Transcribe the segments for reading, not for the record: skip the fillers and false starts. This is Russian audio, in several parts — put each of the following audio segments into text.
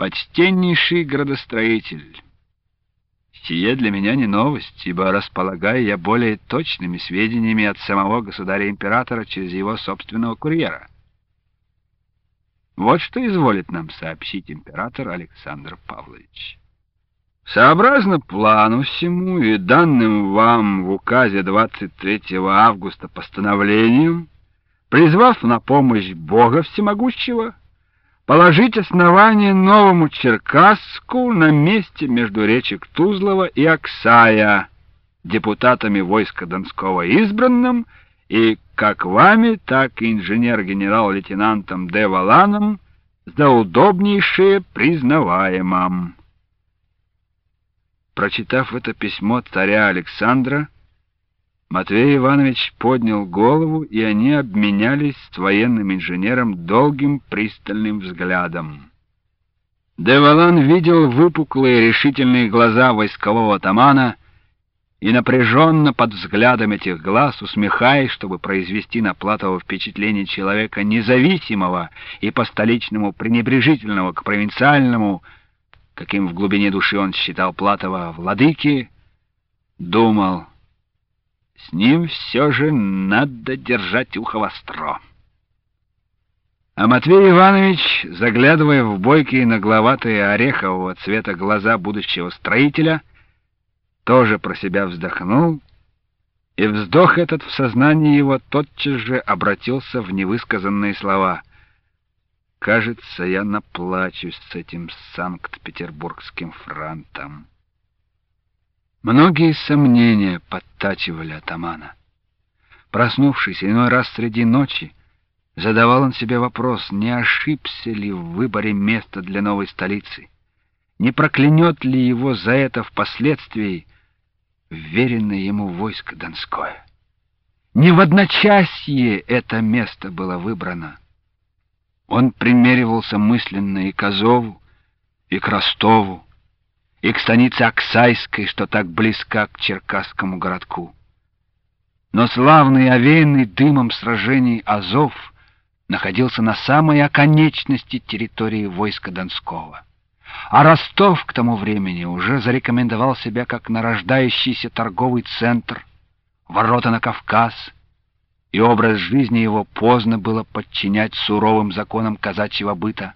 почтеннейший градостроитель, сие для меня не новость, ибо располагаю я более точными сведениями от самого государя-императора через его собственного курьера. Вот что изволит нам сообщить император Александр Павлович. Сообразно плану всему и данным вам в указе 23 августа постановлением, призвав на помощь Бога Всемогущего, положить основание новому Черкасску на месте между речек Тузлова и Аксая, депутатами войска Донского избранным, и как вами, так и инженер-генерал-лейтенантом Де Валаном за удобнейшее признаваемым. Прочитав это письмо царя Александра, Матвей Иванович поднял голову, и они обменялись с военным инженером долгим пристальным взглядом. Де Валан видел выпуклые решительные глаза войскового атамана и напряженно под взглядом этих глаз, усмехаясь, чтобы произвести на Платова впечатление человека независимого и по-столичному пренебрежительного к провинциальному, каким в глубине души он считал Платова, владыки, думал: с ним все же надо держать ухо востро. А Матвей Иванович, заглядывая в бойкие нагловатые орехового цвета глаза будущего строителя, тоже про себя вздохнул, и вздох этот в сознании его тотчас же обратился в невысказанные слова: «Кажется, я наплачусь с этим Санкт-Петербургским франтом». Многие сомнения подтачивали атамана. Проснувшись иной раз среди ночи, задавал он себе вопрос, не ошибся ли в выборе места для новой столицы, не проклянет ли его за это впоследствии вверенное ему войско Донское. Не в одночасье это место было выбрано. Он примеривался мысленно и к Азову, и к Ростову, и к станице Аксайской, что так близка к черкасскому городку. Но славный, овеянный дымом сражений Азов находился на самой оконечности территории войска Донского. А Ростов к тому времени уже зарекомендовал себя как нарождающийся торговый центр, ворота на Кавказ, и образ жизни его поздно было подчинять суровым законам казачьего быта.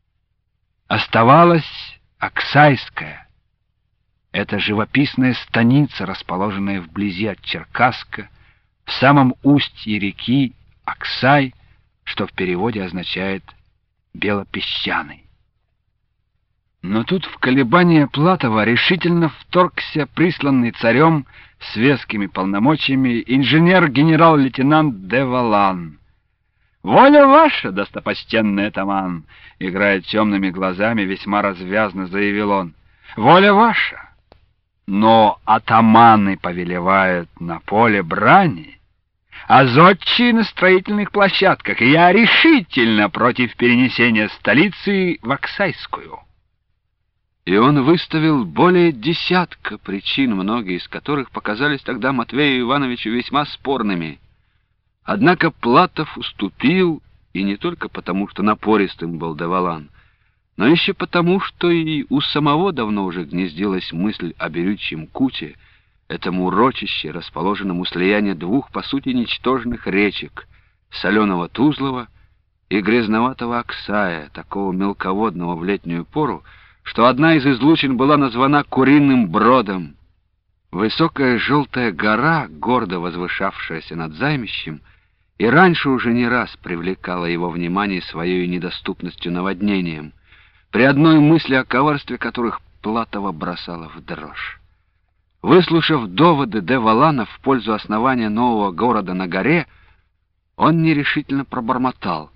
Оставалась Аксайская. Это живописная станица, расположенная вблизи от Черкасска, в самом устье реки Аксай, что в переводе означает «белопесчаный». Но тут в колебания Платова решительно вторгся присланный царем с вескими полномочиями инженер-генерал-лейтенант Де Валан. «Воля ваша, достопочтенный атаман!» — играя темными глазами, весьма развязно заявил он. «Воля ваша! Но атаманы повелевают на поле брани, а зодчие на строительных площадках, и я решительно против перенесения столицы в Аксайскую». И он выставил более десятка причин, многие из которых показались тогда Матвею Ивановичу весьма спорными. Однако Платов уступил, и не только потому, что напористым был Де Валан, но еще потому, что и у самого давно уже гнездилась мысль о Берючьем Куте, этом урочище, расположенном у слияния двух, по сути, ничтожных речек — соленого Тузлова и грязноватого Аксая, такого мелководного в летнюю пору, что одна из излучин была названа Куриным Бродом. Высокая желтая гора, гордо возвышавшаяся над займищем, и раньше уже не раз привлекала его внимание своей недоступностью наводнением, при одной мысли о коварстве которых Платова бросала в дрожь. Выслушав доводы Де Валана в пользу основания нового города на горе, он нерешительно пробормотал: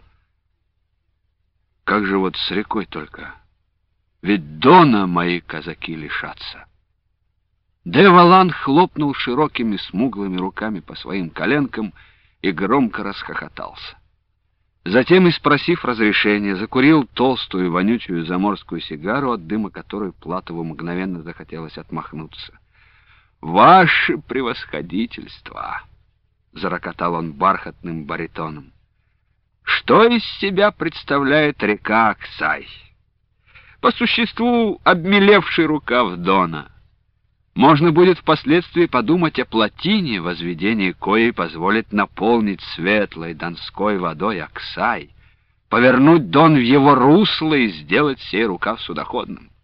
«Как же вот с рекой только? Ведь Дона мои казаки лишатся». Де Валан хлопнул широкими смуглыми руками по своим коленкам и громко расхохотался. Затем, и спросив разрешения, закурил толстую вонючую заморскую сигару, от дыма которой Платову мгновенно захотелось отмахнуться. «Ваше превосходительство!» — зарокотал он бархатным баритоном. «Что из себя представляет река Аксай? по существу обмелевший рукав Дона. Можно будет впоследствии подумать о плотине, возведение коей позволит наполнить светлой донской водой Аксай, повернуть Дон в его русло и сделать сей рукав судоходным.